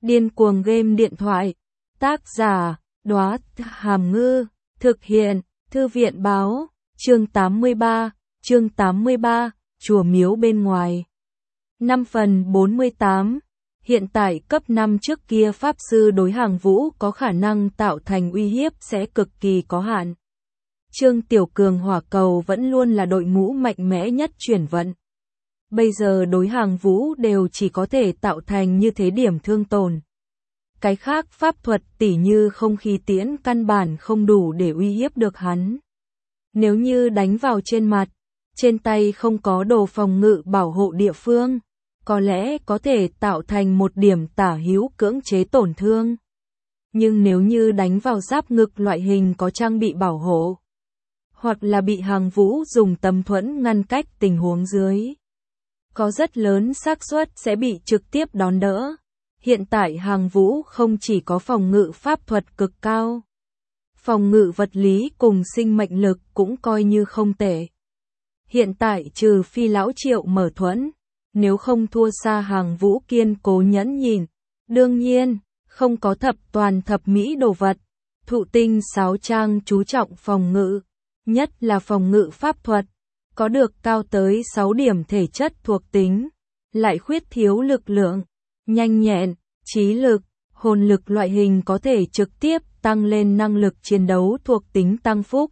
Điên cuồng game điện thoại. Tác giả, Đóa Hàm Ngư. Thực hiện, Thư viện báo. Chương 83, Chùa Miếu bên ngoài. 5 phần 48. Hiện tại cấp 5 trước kia Pháp Sư đối Hàng Vũ có khả năng tạo thành uy hiếp sẽ cực kỳ có hạn. Trương Tiểu Cường hỏa cầu vẫn luôn là đội ngũ mạnh mẽ nhất chuyển vận. Bây giờ đối Hàng Vũ đều chỉ có thể tạo thành như thế điểm thương tổn. Cái khác pháp thuật tỉ như không khí tiễn căn bản không đủ để uy hiếp được hắn. Nếu như đánh vào trên mặt, trên tay không có đồ phòng ngự bảo hộ địa phương, có lẽ có thể tạo thành một điểm tả hữu cưỡng chế tổn thương. Nhưng nếu như đánh vào giáp ngực loại hình có trang bị bảo hộ, hoặc là bị Hàng Vũ dùng tấm thuẫn ngăn cách tình huống dưới, có rất lớn xác suất sẽ bị trực tiếp đón đỡ. Hiện tại Hàng Vũ không chỉ có phòng ngự pháp thuật cực cao, phòng ngự vật lý cùng sinh mệnh lực cũng coi như không tệ. Hiện tại trừ phi lão Triệu mở thuẫn, nếu không thua xa Hàng Vũ kiên cố nhẫn nhịn. Đương nhiên, không có thập mỹ đồ vật. Thụ tinh sáo trang chú trọng phòng ngự, nhất là phòng ngự pháp thuật, có được cao tới 6 điểm thể chất thuộc tính, lại khuyết thiếu lực lượng, nhanh nhẹn, trí lực, hồn lực loại hình có thể trực tiếp tăng lên năng lực chiến đấu thuộc tính tăng phúc.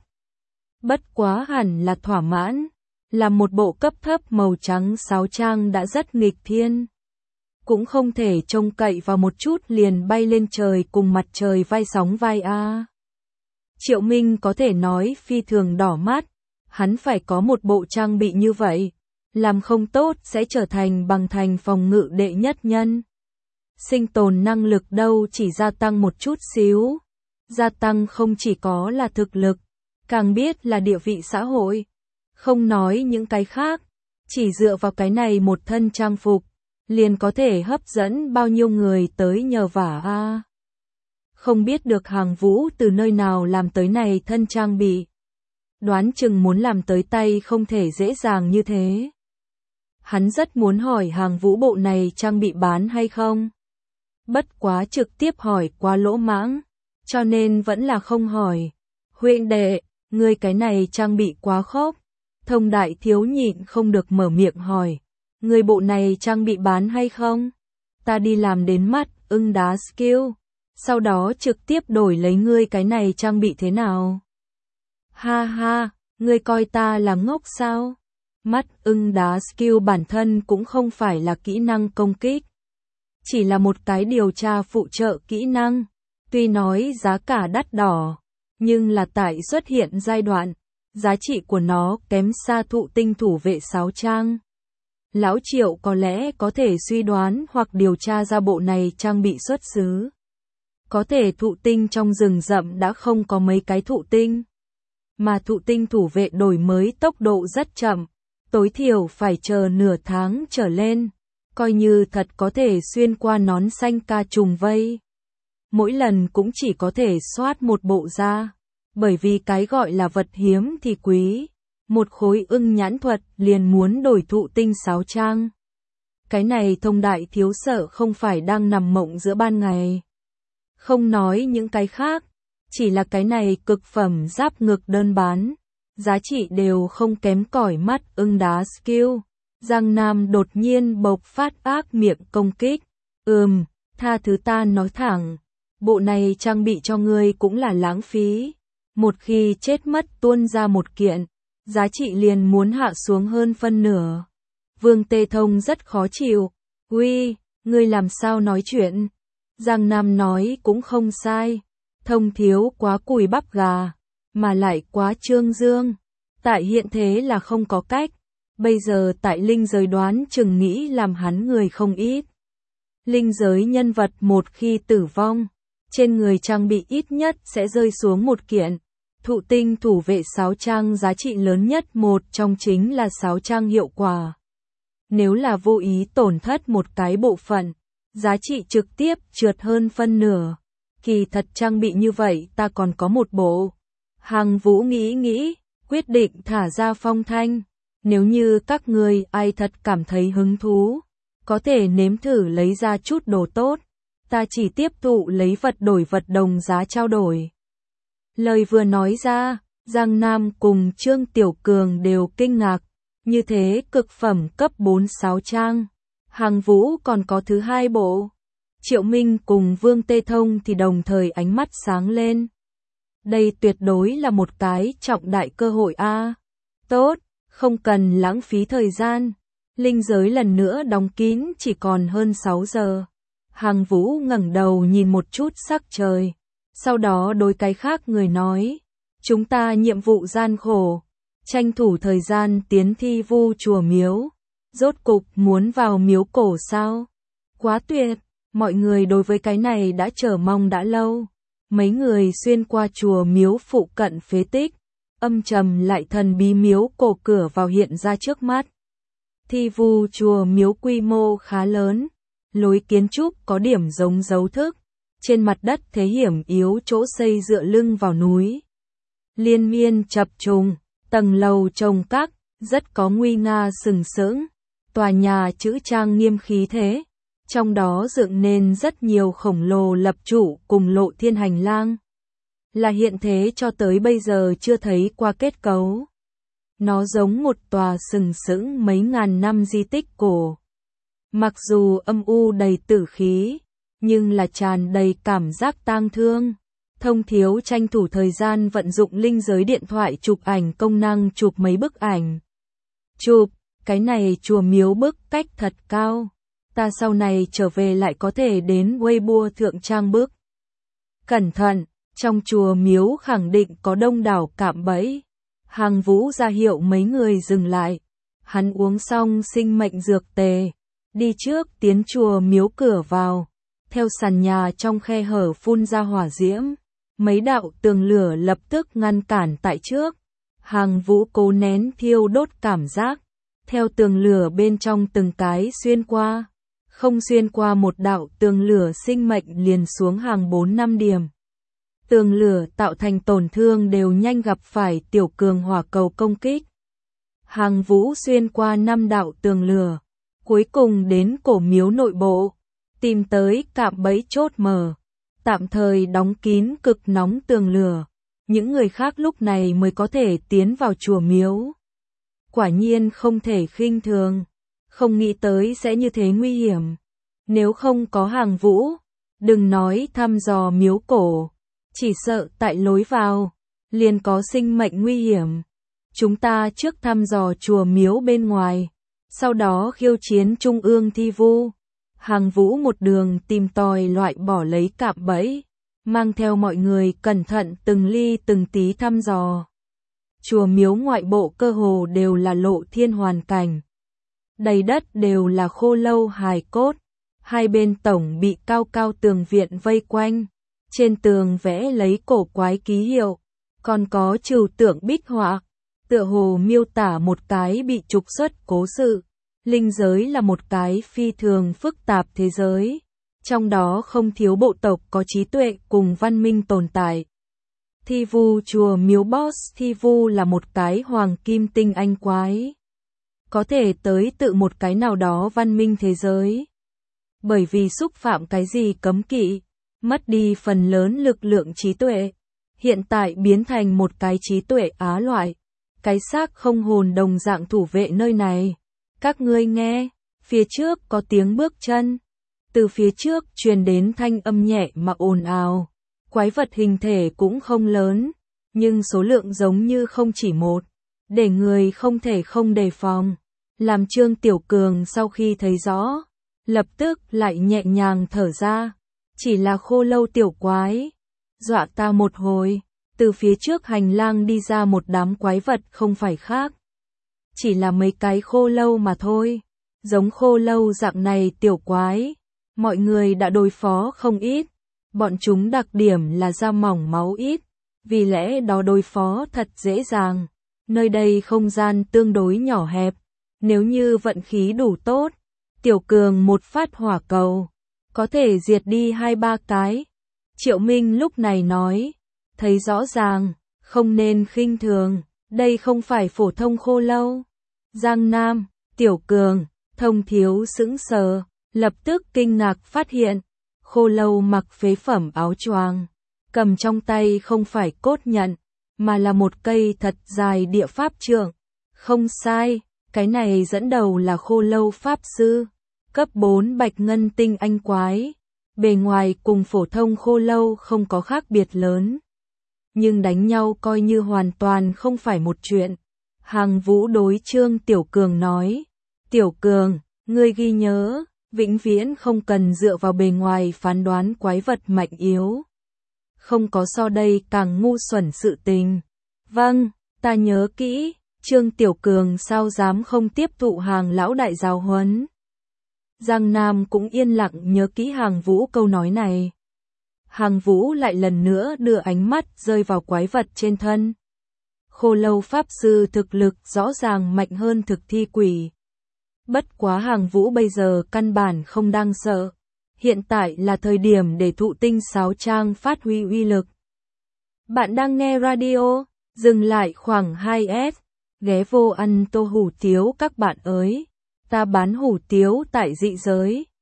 Bất quá hẳn là thỏa mãn, là một bộ cấp thấp màu trắng sáo trang đã rất nghịch thiên. Cũng không thể trông cậy vào một chút liền bay lên trời cùng mặt trời vai sóng vai a. Triệu Minh có thể nói phi thường đỏ mắt, hắn phải có một bộ trang bị như vậy, làm không tốt sẽ trở thành bằng thành phòng ngự đệ nhất nhân. Sinh tồn năng lực đâu chỉ gia tăng một chút xíu, gia tăng không chỉ có là thực lực, càng biết là địa vị xã hội. Không nói những cái khác, chỉ dựa vào cái này một thân trang phục, liền có thể hấp dẫn bao nhiêu người tới nhờ vả a. Không biết được Hàng Vũ từ nơi nào làm tới này thân trang bị. Đoán chừng muốn làm tới tay không thể dễ dàng như thế. Hắn rất muốn hỏi Hàng Vũ bộ này trang bị bán hay không. Bất quá trực tiếp hỏi quá lỗ mãng, cho nên vẫn là không hỏi. Huynh đệ, ngươi cái này trang bị quá khốc. Thông Đại Thiếu nhịn không được mở miệng hỏi. Ngươi bộ này trang bị bán hay không? Ta đi làm đến mắt ưng đá skill, sau đó trực tiếp đổi lấy ngươi cái này trang bị thế nào? Ha ha, ngươi coi ta là ngốc sao? Mắt ưng đá skill bản thân cũng không phải là kỹ năng công kích, chỉ là một cái điều tra phụ trợ kỹ năng. Tuy nói giá cả đắt đỏ, nhưng là tại xuất hiện giai đoạn, giá trị của nó kém xa thụ tinh thủ vệ sáo trang. Lão Triệu có lẽ có thể suy đoán hoặc điều tra ra bộ này trang bị xuất xứ. Có thể thụ tinh trong rừng rậm đã không có mấy cái thụ tinh, mà thụ tinh thủ vệ đổi mới tốc độ rất chậm, tối thiểu phải chờ nửa tháng trở lên, coi như thật có thể xuyên qua nón xanh ca trùng vây. Mỗi lần cũng chỉ có thể soát một bộ ra, bởi vì cái gọi là vật hiếm thì quý, một khối ưng nhãn thuật liền muốn đổi thụ tinh sáo trang. Cái này Thông Đại Thiếu sợ không phải đang nằm mộng giữa ban ngày. Không nói những cái khác, chỉ là cái này cực phẩm giáp ngực đơn bán, giá trị đều không kém cỏi mắt ưng đá skill. Giang Nam đột nhiên bộc phát ác miệng công kích. Tha thứ ta nói thẳng, bộ này trang bị cho ngươi cũng là lãng phí. Một khi chết mất tuôn ra một kiện, giá trị liền muốn hạ xuống hơn phân nửa. Vương Tê Thông rất khó chịu. Uy, ngươi làm sao nói chuyện? Giang Nam nói cũng không sai. Thông thiếu quá cùi bắp gà, mà lại quá trương dương. Tại hiện thế là không có cách. Bây giờ tại linh giới đoán chừng nghĩ làm hắn người không ít. Linh giới nhân vật một khi tử vong, trên người trang bị ít nhất sẽ rơi xuống một kiện. Thụ tinh thủ vệ sáo trang giá trị lớn nhất một trong chính là sáo trang hiệu quả. Nếu là vô ý tổn thất một cái bộ phận, giá trị trực tiếp trượt hơn phân nửa. Kỳ thật trang bị như vậy ta còn có một bộ. Hàng Vũ nghĩ, quyết định thả ra phong thanh. Nếu như các người ai thật cảm thấy hứng thú, có thể nếm thử lấy ra chút đồ tốt. ta chỉ tiếp thụ lấy vật đổi vật đồng giá trao đổi. Lời vừa nói ra, Giang Nam cùng Trương Tiểu Cường đều kinh ngạc, như thế cực phẩm cấp 4-6 trang. Hàng Vũ còn có thứ 2 bộ. Triệu Minh cùng Vương Tê Thông thì đồng thời ánh mắt sáng lên. Đây tuyệt đối là một cái trọng đại cơ hội a. Tốt, không cần lãng phí thời gian. Linh giới lần nữa đóng kín chỉ còn hơn 6 giờ. Hàng Vũ ngẩng đầu nhìn một chút sắc trời. Sau đó đối cái khác người nói. Chúng ta nhiệm vụ gian khổ. Tranh thủ thời gian tiến thi vu chùa miếu. Rốt cục muốn vào miếu cổ sao? Quá tuyệt, mọi người đối với cái này đã chờ mong đã lâu. Mấy người xuyên qua chùa miếu phụ cận phế tích. Âm trầm lại thần bí miếu cổ cửa vào hiện ra trước mắt. Thi vu chùa miếu quy mô khá lớn. Lối kiến trúc có điểm giống dấu thức. Trên mặt đất thế hiểm yếu chỗ xây dựa lưng vào núi. Liên miên chập trùng, tầng lầu trồng các, rất có nguy nga sừng sững. Tòa nhà chữ trang nghiêm khí thế. Trong đó dựng nên rất nhiều khổng lồ lập trụ cùng lộ thiên hành lang. Là hiện thế cho tới bây giờ chưa thấy qua kết cấu. Nó giống một tòa sừng sững mấy ngàn năm di tích cổ. Mặc dù âm u đầy tử khí, nhưng là tràn đầy cảm giác tang thương. Thông Thiếu tranh thủ thời gian vận dụng linh giới điện thoại chụp ảnh công năng chụp mấy bức ảnh. Chụp, cái này chùa miếu bức cách thật cao. Ta sau này trở về lại có thể đến Weibo thượng trang bức. Cẩn thận, trong chùa miếu khẳng định có đông đảo cạm bẫy. Hàng Vũ ra hiệu mấy người dừng lại. Hắn uống xong sinh mệnh dược tề. Đi trước tiến chùa miếu cửa vào. Theo sàn nhà trong khe hở phun ra hỏa diễm. Mấy đạo tường lửa lập tức ngăn cản tại trước. Hàng Vũ cố nén thiêu đốt cảm giác. Theo tường lửa bên trong từng cái xuyên qua. Không xuyên qua một đạo tường lửa sinh mệnh liền xuống hàng 4-5 điểm. Tường lửa tạo thành tổn thương đều nhanh gặp phải tiểu cường hỏa cầu công kích. Hàng Vũ xuyên qua 5 đạo tường lửa. Cuối cùng đến cổ miếu nội bộ. Tìm tới cạm bẫy chốt mở. Tạm thời đóng kín cực nóng tường lửa. Những người khác lúc này mới có thể tiến vào chùa miếu. Quả nhiên không thể khinh thường. Không nghĩ tới sẽ như thế nguy hiểm. Nếu không có Hàng Vũ, đừng nói thăm dò miếu cổ. Chỉ sợ tại lối vào, liền có sinh mệnh nguy hiểm. Chúng ta trước thăm dò chùa miếu bên ngoài. Sau đó khiêu chiến trung ương thi vu. Hàng Vũ một đường tìm tòi loại bỏ lấy cạm bẫy. Mang theo mọi người cẩn thận từng ly từng tí thăm dò. Chùa miếu ngoại bộ cơ hồ đều là lộ thiên hoàn cảnh. Đầy đất đều là khô lâu hài cốt. Hai bên tổng bị cao cao tường viện vây quanh. Trên tường vẽ lấy cổ quái ký hiệu. Còn có trừu tượng bích họa. Tựa hồ miêu tả một cái bị trục xuất cố sự. Linh giới là một cái phi thường phức tạp thế giới. Trong đó không thiếu bộ tộc có trí tuệ cùng văn minh tồn tại. Thi vu chùa miếu boss thi vu là một cái hoàng kim tinh anh quái. Có thể tới tự một cái nào đó văn minh thế giới. Bởi vì xúc phạm cái gì cấm kỵ, mất đi phần lớn lực lượng trí tuệ. Hiện tại biến thành một cái trí tuệ á loại. Cái xác không hồn đồng dạng thủ vệ nơi này. Các ngươi nghe, phía trước có tiếng bước chân. Từ phía trước truyền đến thanh âm nhẹ mà ồn ào. Quái vật hình thể cũng không lớn, nhưng số lượng giống như không chỉ một. Để người không thể không đề phòng. Làm Trương Tiểu Cường sau khi thấy rõ, lập tức lại nhẹ nhàng thở ra. Chỉ là khô lâu tiểu quái. Dọa ta một hồi. Từ phía trước hành lang đi ra một đám quái vật không phải khác. Chỉ là mấy cái khô lâu mà thôi. Giống khô lâu dạng này tiểu quái. Mọi người đã đối phó không ít. Bọn chúng đặc điểm là da mỏng máu ít. Vì lẽ đó đối phó thật dễ dàng. Nơi đây không gian tương đối nhỏ hẹp. Nếu như vận khí đủ tốt. Tiểu Cường một phát hỏa cầu. Có thể diệt đi 2-3 cái. Triệu Minh lúc này nói. Thấy rõ ràng. Không nên khinh thường. Đây không phải phổ thông khô lâu. Giang Nam, Tiểu Cường, Thông Thiếu sững sờ. Lập tức kinh ngạc phát hiện. Khô Lâu mặc phế phẩm áo choàng, cầm trong tay không phải cốt nhận, mà là một cây thật dài địa pháp trượng. Không sai, cái này dẫn đầu là Khô Lâu pháp sư, cấp 4 bạch ngân tinh anh quái. Bề ngoài cùng phổ thông khô lâu không có khác biệt lớn. Nhưng đánh nhau coi như hoàn toàn không phải một chuyện. Hàng Vũ đối Trương Tiểu Cường nói, Tiểu Cường, ngươi ghi nhớ, vĩnh viễn không cần dựa vào bề ngoài phán đoán quái vật mạnh yếu. Không có so đây càng ngu xuẩn sự tình. Vâng, ta nhớ kỹ. Trương Tiểu Cường sao dám không tiếp thụ Hàng lão đại giáo huấn. Giang Nam cũng yên lặng nhớ kỹ Hàng Vũ câu nói này. Hàng Vũ lại lần nữa đưa ánh mắt rơi vào quái vật trên thân. Khô Lâu pháp sư thực lực rõ ràng mạnh hơn thực thi quỷ. Bất quá Hàng Vũ bây giờ căn bản không đang sợ. Hiện tại là thời điểm để thụ tinh sáo trang phát huy uy lực. Bạn đang nghe radio, dừng lại khoảng 2S, ghé vô ăn tô hủ tiếu các bạn ơi. Ta bán hủ tiếu tại dị giới.